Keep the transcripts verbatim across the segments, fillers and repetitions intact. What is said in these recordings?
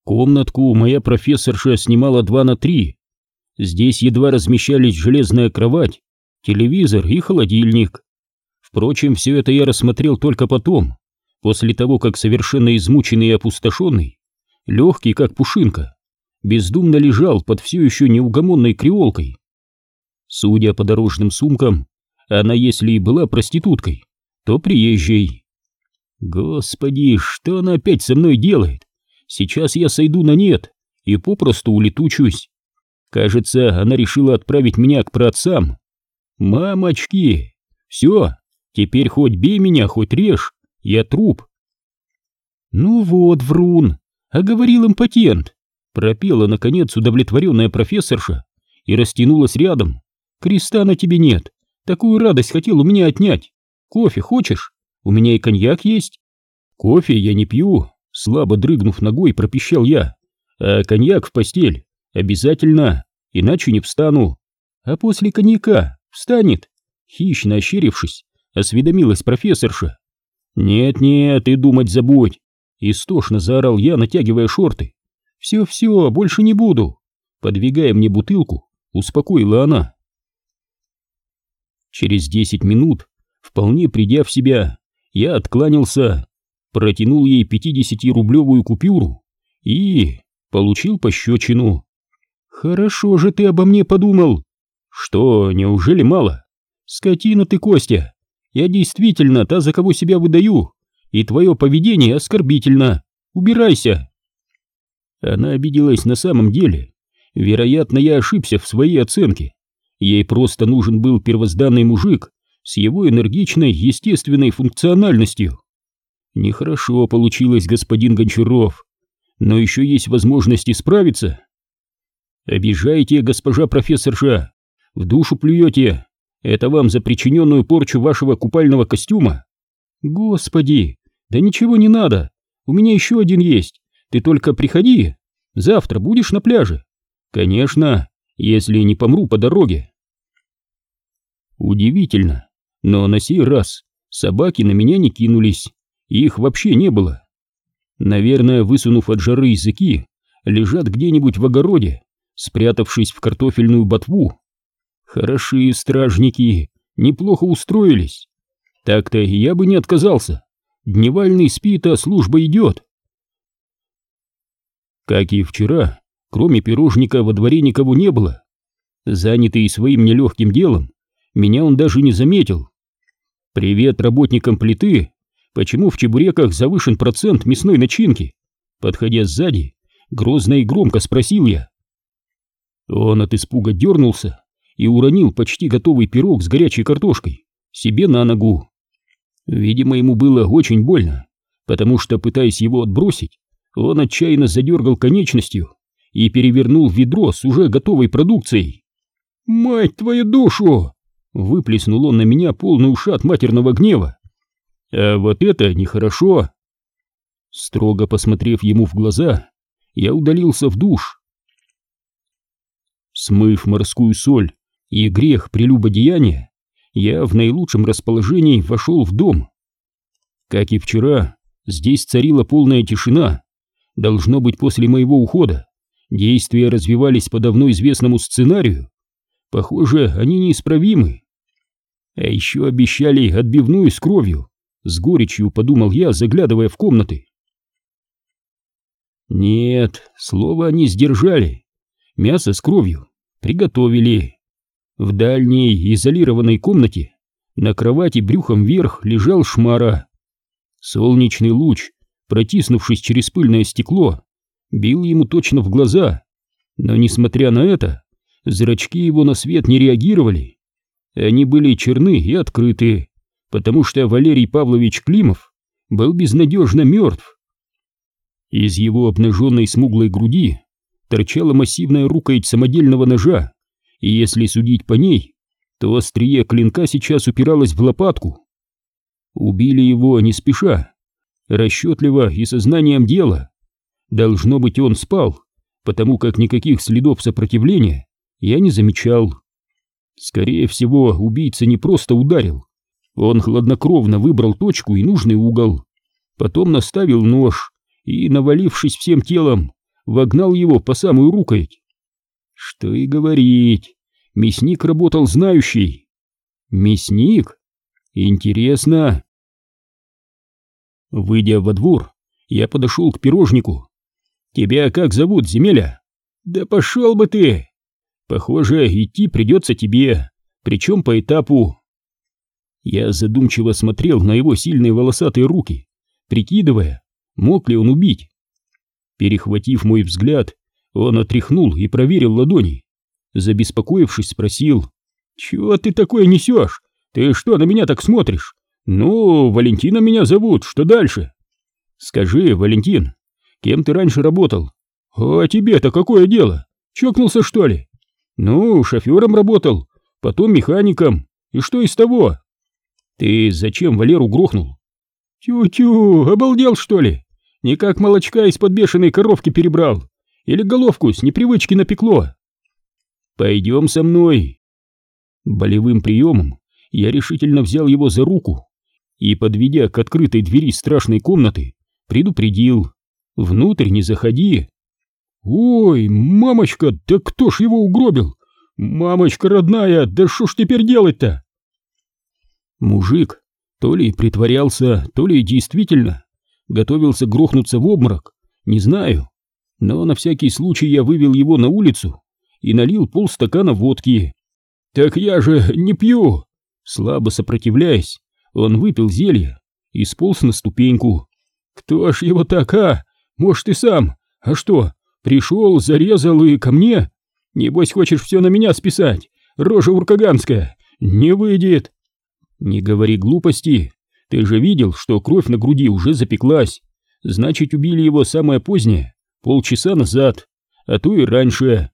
Комнатку моя профессорша снимала два на три. Здесь едва размещались железная кровать, телевизор и холодильник. Впрочем, все это я рассмотрел только потом, после того, как совершенно измученный и опустошенный, легкий как пушинка, бездумно лежал под все еще неугомонной креолкой. Судя по дорожным сумкам, она, если и была проституткой, то приезжей. Господи, что она опять со мной делает? Сейчас я сойду на нет и попросту улетучусь. Кажется, она решила отправить меня к праотцам. Мамочки! Все, теперь хоть бей меня, хоть режь, я труп. Ну вот, врун, а говорил импотент, пропела, наконец, удовлетворенная профессорша и растянулась рядом. Креста на тебе нет, такую радость хотел у меня отнять. Кофе хочешь? У меня и коньяк есть. Кофе я не пью, слабо дрыгнув ногой, пропищал я. А коньяк в постель обязательно, иначе не встану. А после коньяка встанет? Хищно ощерившись, осведомилась профессорша. Нет-нет, и думать забудь. Истошно заорал я, натягивая шорты. Все-все, больше не буду. Подвигая мне бутылку, успокоила она. Через десять минут, вполне придя в себя, я откланялся, протянул ей пятидесятирублевую купюру и получил пощечину. Хорошо же ты обо мне подумал. Что, неужели мало? Скотина ты, Костя. Я действительно та, за кого себя выдаю, и твое поведение оскорбительно. Убирайся. Она обиделась на самом деле. Вероятно, я ошибся в своей оценке. Ей просто нужен был первозданный мужик с его энергичной, естественной функциональностью. Нехорошо получилось, господин Гончаров, но еще есть возможность исправиться. Обижаете, госпожа профессорша, в душу плюете. Это вам за причиненную порчу вашего купального костюма. Господи, да ничего не надо, у меня еще один есть, ты только приходи, завтра будешь на пляже. Конечно, если не помру по дороге. Удивительно, но на сей раз собаки на меня не кинулись, их вообще не было. Наверное, высунув от жары языки, лежат где-нибудь в огороде, спрятавшись в картофельную ботву. Хорошие стражники, неплохо устроились. Так-то и я бы не отказался. Дневальный спит, а служба идет. Как и вчера, кроме пирожника во дворе никого не было. Занятый своим нелегким делом, меня он даже не заметил. Привет работникам плиты. Почему в чебуреках завышен процент мясной начинки? Подходя сзади, грозно и громко спросил я. Он от испуга дернулся и уронил почти готовый пирог с горячей картошкой себе на ногу. Видимо, ему было очень больно, потому что, пытаясь его отбросить, он отчаянно задергал конечностью и перевернул ведро с уже готовой продукцией. «Мать твою душу!» — выплеснул он на меня полный ушат матерного гнева. «А вот это нехорошо!» Строго посмотрев ему в глаза, я удалился в душ. Смыв морскую соль и грех прелюбодеяния, я в наилучшем расположении вошел в дом. Как и вчера, здесь царила полная тишина. Должно быть, после моего ухода действия развивались по давно известному сценарию. Похоже, они неисправимы. А еще обещали отбивную с кровью. С горечью подумал я, заглядывая в комнаты. Нет, слово они сдержали. Мясо с кровью приготовили. В дальней изолированной комнате на кровати брюхом вверх лежал Шмара. Солнечный луч, протиснувшись через пыльное стекло, бил ему точно в глаза, но, несмотря на это, зрачки его на свет не реагировали. Они были черны и открыты, потому что Валерий Павлович Климов был безнадежно мертв. Из его обнаженной смуглой груди торчала массивная рукоять самодельного ножа, и если судить по ней, то острие клинка сейчас упиралось в лопатку. Убили его не спеша, расчетливо и сознанием дела. Должно быть, он спал, потому как никаких следов сопротивления я не замечал. Скорее всего, убийца не просто ударил. Он хладнокровно выбрал точку и нужный угол, потом наставил нож и, навалившись всем телом, вогнал его по самую рукоять. Что и говорить, мясник работал знающий. Мясник? Интересно. Выйдя во двор, я подошел к пирожнику. «Тебя как зовут, земеля?» «Да пошел бы ты!» «Похоже, идти придется тебе, причем по этапу». Я задумчиво смотрел на его сильные волосатые руки, прикидывая, мог ли он убить. Перехватив мой взгляд, он отряхнул и проверил ладони. Забеспокоившись, спросил: «Чего ты такое несешь? Ты что на меня так смотришь? Ну, Валентина меня зовут, что дальше?» «Скажи, Валентин, кем ты раньше работал?» «А тебе-то какое дело? Чокнулся, что ли?» «Ну, шофером работал, потом механиком. И что из того?» «Ты зачем Валеру грохнул?» «Тю-тю, обалдел, что ли? Никак молочка из-под бешеной коровки перебрал. Или головку с непривычки напекло?» «Пойдем со мной». Болевым приемом я решительно взял его за руку и, подведя к открытой двери страшной комнаты, предупредил: «Внутрь не заходи». «Ой, мамочка, да кто ж его угробил? Мамочка родная, да что ж теперь делать-то?» Мужик то ли притворялся, то ли действительно готовился грохнуться в обморок, не знаю, но на всякий случай я вывел его на улицу и налил полстакана водки. «Так я же не пью!» Слабо сопротивляясь, он выпил зелье и сполз на ступеньку. «Кто ж его так, а? Может, и сам? А что, пришел, зарезал и ко мне? Небось, хочешь все на меня списать? Рожа уркаганская! Не выйдет!» «Не говори глупости. Ты же видел, что кровь на груди уже запеклась. Значит, убили его самое позднее, полчаса назад, а то и раньше».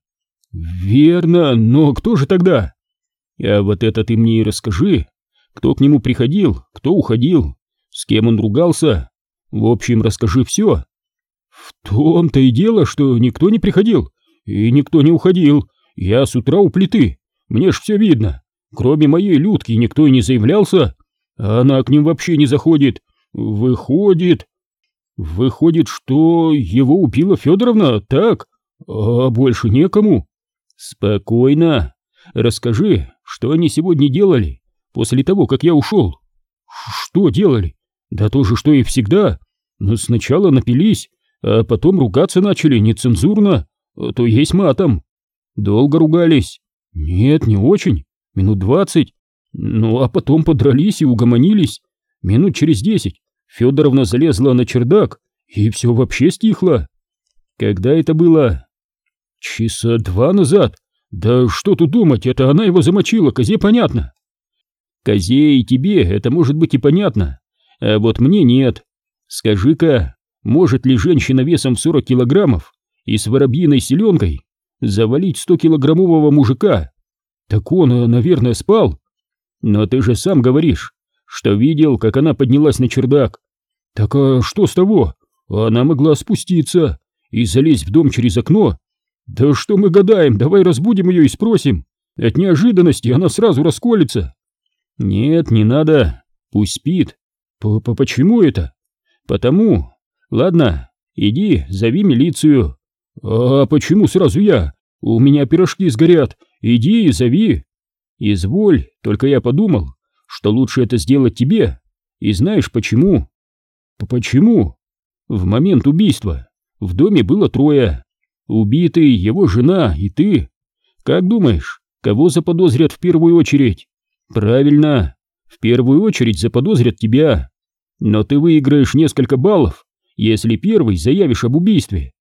«Верно, но кто же тогда?» «А вот это ты мне и расскажи. Кто к нему приходил, кто уходил, с кем он ругался. В общем, расскажи все». «В том-то и дело, что никто не приходил и никто не уходил. Я с утра у плиты, мне ж все видно. Кроме моей Людки никто и не заявлялся, а она к ним вообще не заходит. Выходит... Выходит, что его убила Федоровна, так? А больше некому». «Спокойно. Расскажи, что они сегодня делали после того, как я ушел?» «Что делали? Да то же, что и всегда. Но сначала напились, а потом ругаться начали нецензурно, то есть матом». «Долго ругались?» «Нет, не очень. Минут двадцать. Ну, а потом подрались и угомонились. Минут через десять Федоровна залезла на чердак, и все вообще стихло». «Когда это было?» «Часа два назад. Да что тут думать, это она его замочила, козе понятно». «Козе и тебе это может быть и понятно, а вот мне нет. Скажи-ка, может ли женщина весом в сорок килограммов и с воробьиной селенкой завалить стокилограммового мужика?» «Так он, наверное, спал». «Но ты же сам говоришь, что видел, как она поднялась на чердак». «Так а что с того? Она могла спуститься и залезть в дом через окно. Да что мы гадаем, давай разбудим ее и спросим. От неожиданности она сразу расколется». «Нет, не надо, пусть спит». «Почему это?» «Потому. Ладно, иди, зови милицию». «А почему сразу я? У меня пирожки сгорят. Иди и зови». «Изволь, только я подумал, что лучше это сделать тебе. И знаешь почему?» «Почему?» «В момент убийства в доме было трое. Убитый, его жена и ты. Как думаешь, кого заподозрят в первую очередь?» «Правильно, в первую очередь заподозрят тебя. Но ты выиграешь несколько баллов, если первый заявишь об убийстве».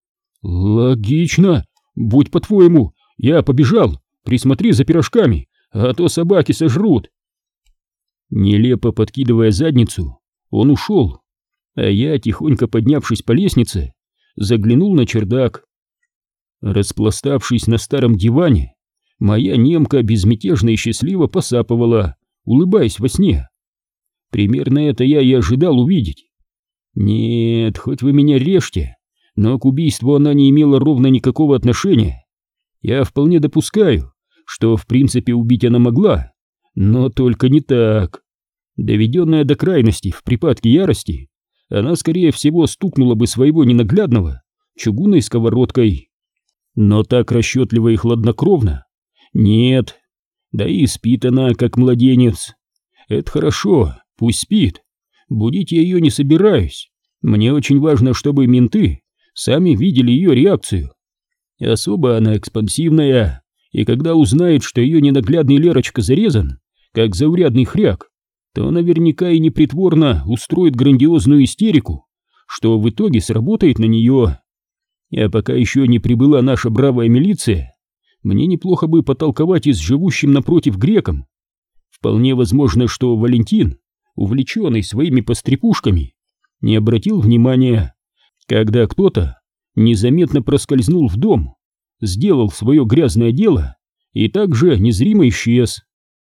«Логично. Будь по-твоему, я побежал. Присмотри за пирожками, а то собаки сожрут». Нелепо подкидывая задницу, он ушел, а я, тихонько поднявшись по лестнице, заглянул на чердак. Распластавшись на старом диване, моя немка безмятежно и счастливо посапывала, улыбаясь во сне. Примерно это я и ожидал увидеть. Нет, хоть вы меня режьте, но к убийству она не имела ровно никакого отношения. Я вполне допускаю, что в принципе убить она могла, но только не так. Доведенная до крайности в припадке ярости, она скорее всего стукнула бы своего ненаглядного чугунной сковородкой. Но так расчетливо и хладнокровно? Нет. Да и спит она, как младенец. Это хорошо, пусть спит. Будить я ее не собираюсь. Мне очень важно, чтобы менты сами видели ее реакцию. Особо она экспансивная, и когда узнает, что ее ненаглядный Лерочка зарезан, как заурядный хряк, то наверняка и непритворно устроит грандиозную истерику, что в итоге сработает на нее. А пока еще не прибыла наша бравая милиция, мне неплохо бы потолковать и с живущим напротив греком. Вполне возможно, что Валентин, увлеченный своими пострепушками, не обратил внимания, когда кто-то незаметно проскользнул в дом, сделал свое грязное дело и также незримо исчез.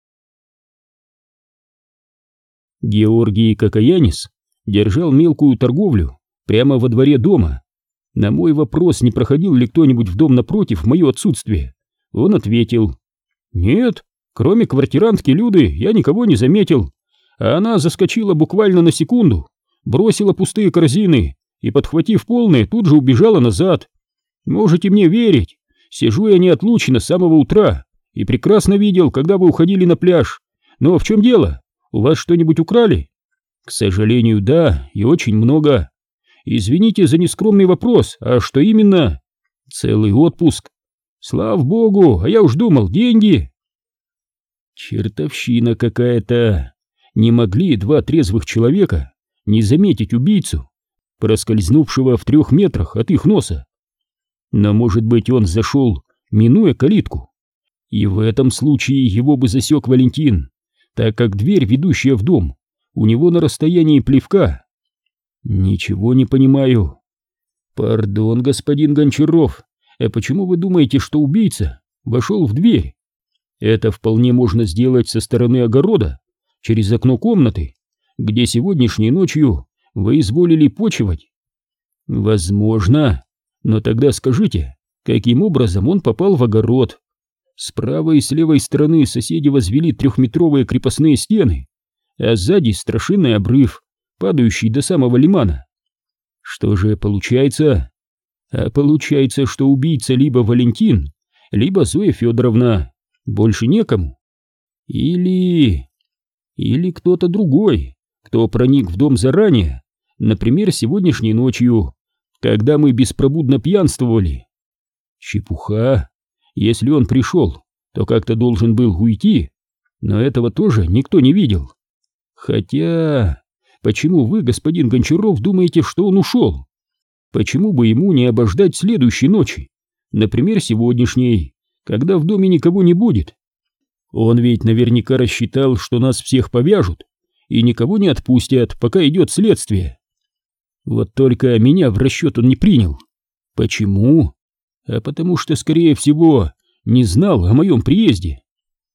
Георгий Кокаянис держал мелкую торговлю прямо во дворе дома. На мой вопрос, не проходил ли кто-нибудь в дом напротив в мое отсутствие, он ответил: «Нет, кроме квартирантки Люды я никого не заметил, а она заскочила буквально на секунду, бросила пустые корзины и, подхватив полные, тут же убежала назад. Можете мне верить, сижу я неотлучно с самого утра и прекрасно видел, когда вы уходили на пляж. Но в чем дело? У вас что-нибудь украли?» «К сожалению, да, и очень много. Извините за нескромный вопрос, а что именно?» «Целый отпуск». «Слава богу, а я уж думал, деньги». Чертовщина какая-то. Не могли два трезвых человека не заметить убийцу, проскользнувшего в трех метрах от их носа. Но, может быть, он зашел, минуя калитку, и в этом случае его бы засек Валентин, так как дверь, ведущая в дом, у него на расстоянии плевка. Ничего не понимаю. Пардон, господин Гончаров, а почему вы думаете, что убийца вошел в дверь? Это вполне можно сделать со стороны огорода, через окно комнаты, где сегодняшней ночью вы изволили почивать. Возможно, но тогда скажите, каким образом он попал в огород? С правой и с левой стороны соседи возвели трехметровые крепостные стены, а сзади страшенный обрыв, падающий до самого лимана. Что же получается? А получается, что убийца либо Валентин, либо Зоя Федоровна. Больше некому. Или... Или кто-то другой, кто проник в дом заранее, например, сегодняшней ночью, когда мы беспробудно пьянствовали. Чепуха. Если он пришел, то как-то должен был уйти, но этого тоже никто не видел. Хотя... Почему вы, господин Гончаров, думаете, что он ушел? Почему бы ему не обождать следующей ночи, например, сегодняшней, когда в доме никого не будет? Он ведь наверняка рассчитал, что нас всех повяжут и никого не отпустят, пока идет следствие. Вот только меня в расчет он не принял. Почему? А потому что, скорее всего, не знал о моем приезде.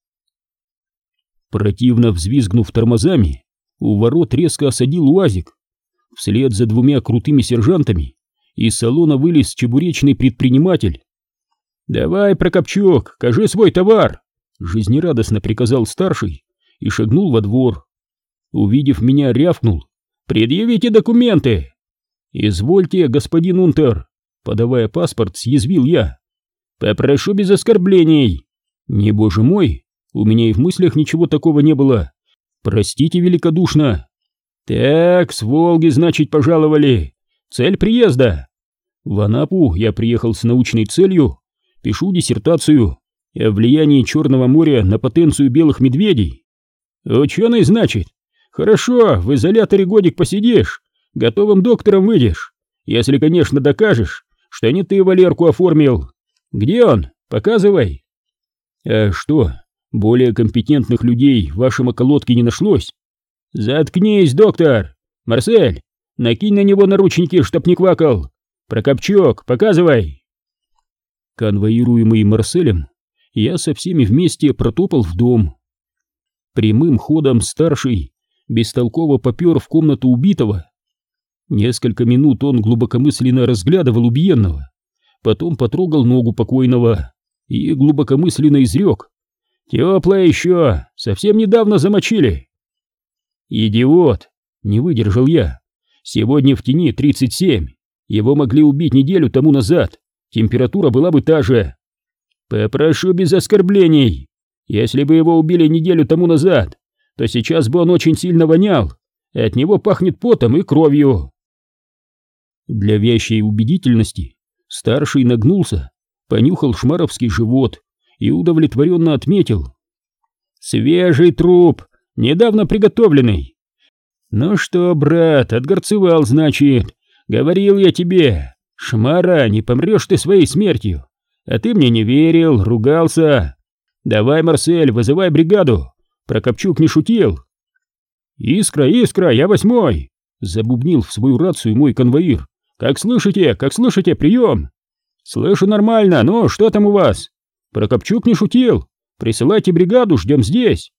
Противно взвизгнув тормозами, у ворот резко осадил УАЗик. Вслед за двумя крутыми сержантами из салона вылез чебуречный предприниматель. «Давай, Прокопчук, кажи свой товар!» — жизнерадостно приказал старший и шагнул во двор. Увидев меня, рявкнул: «Предъявите документы!» «Извольте, господин Унтер!» — подавая паспорт, съязвил я. «Попрошу без оскорблений!» «Не, боже мой, у меня и в мыслях ничего такого не было! Простите великодушно!» «Так, с Волги, значит, пожаловали! Цель приезда!» «В Анапу я приехал с научной целью, пишу диссертацию о влиянии Черного моря на потенцию белых медведей». «Ученый, значит? Хорошо, в изоляторе годик посидишь, готовым доктором выйдешь, если, конечно, докажешь, что не ты Валерку оформил. Где он? Показывай». «А что, более компетентных людей в вашем околотке не нашлось?» «Заткнись, доктор! Марсель, накинь на него наручники, чтоб не квакал! Прокопчук, показывай!» Конвоируемый Марселем, я со всеми вместе протопал в дом. Прямым ходом старший бестолково попер в комнату убитого. Несколько минут он глубокомысленно разглядывал убиенного, потом потрогал ногу покойного и глубокомысленно изрек: «Теплая еще, совсем недавно замочили». «Идиот!» — не выдержал я. «Сегодня в тени тридцать семь, Его могли убить неделю тому назад, температура была бы та же. Попрошу без оскорблений. Если бы его убили неделю тому назад, то сейчас бы он очень сильно вонял, и от него пахнет потом и кровью. Для вящей убедительности старший нагнулся, понюхал шмаровский живот и удовлетворенно отметил: свежий труп, недавно приготовленный. Ну что, брат, отгорцевал, значит. Говорил я тебе, Шмара, не помрешь ты своей смертью. А ты мне не верил, ругался. Давай, Марсель, вызывай бригаду. Прокопчук не шутил. Искра, Искра, я восьмой, забубнил в свою рацию мой конвоир. Как слышите, как слышите, прием. Слышу нормально, ну что там у вас? Прокопчук не шутил. Присылайте бригаду, ждем здесь.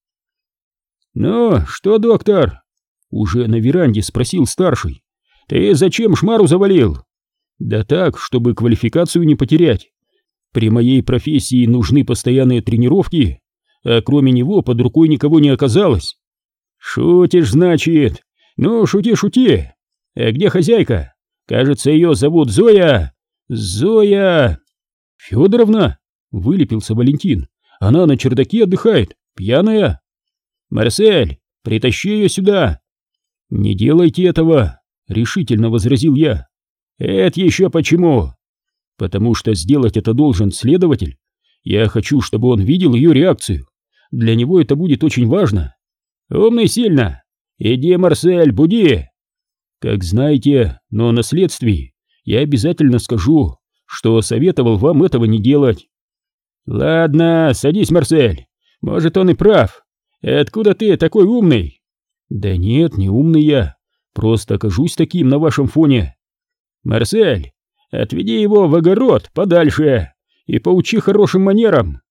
Ну, что, доктор? Уже на веранде спросил старший. Ты зачем Шмару завалил? Да так, чтобы квалификацию не потерять. При моей профессии нужны постоянные тренировки, а кроме него под рукой никого не оказалось. Шутишь, значит? Ну, шути, шути. А где хозяйка? Кажется, ее зовут Зоя. Зоя. Федоровна? Вылепился Валентин. Она на чердаке отдыхает, пьяная. Марсель, притащи ее сюда. Не делайте этого, решительно возразил я. Это еще почему? Потому что сделать это должен следователь. Я хочу, чтобы он видел ее реакцию. Для него это будет очень важно. Умный сильно. Иди, Марсель, буди. Как знаете, но на следствии я обязательно скажу, что советовал вам этого не делать. Ладно, садись, Марсель. Может, он и прав. Откуда ты такой умный? Да нет, не умный я. Просто окажусь таким на вашем фоне. Марсель, отведи его в огород подальше и поучи хорошим манерам.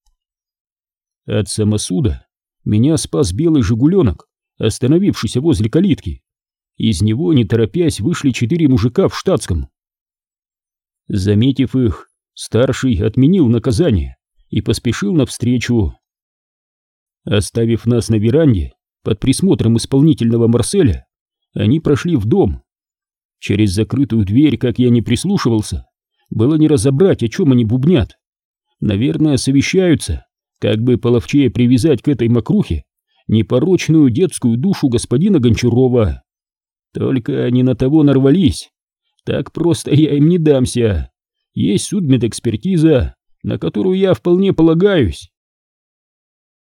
От самосуда меня спас белый жигуленок, остановившийся возле калитки. Из него, не торопясь, вышли четыре мужика в штатском. Заметив их, старший отменил наказание и поспешил навстречу. Оставив нас на веранде под присмотром исполнительного Марселя, они прошли в дом. Через закрытую дверь, как я не прислушивался, было не разобрать, о чем они бубнят. Наверное, совещаются, как бы половчее привязать к этой мокрухе непорочную детскую душу господина Гончарова. Только они на того нарвались. Так просто я им не дамся. Есть судмедэкспертиза, на которую я вполне полагаюсь.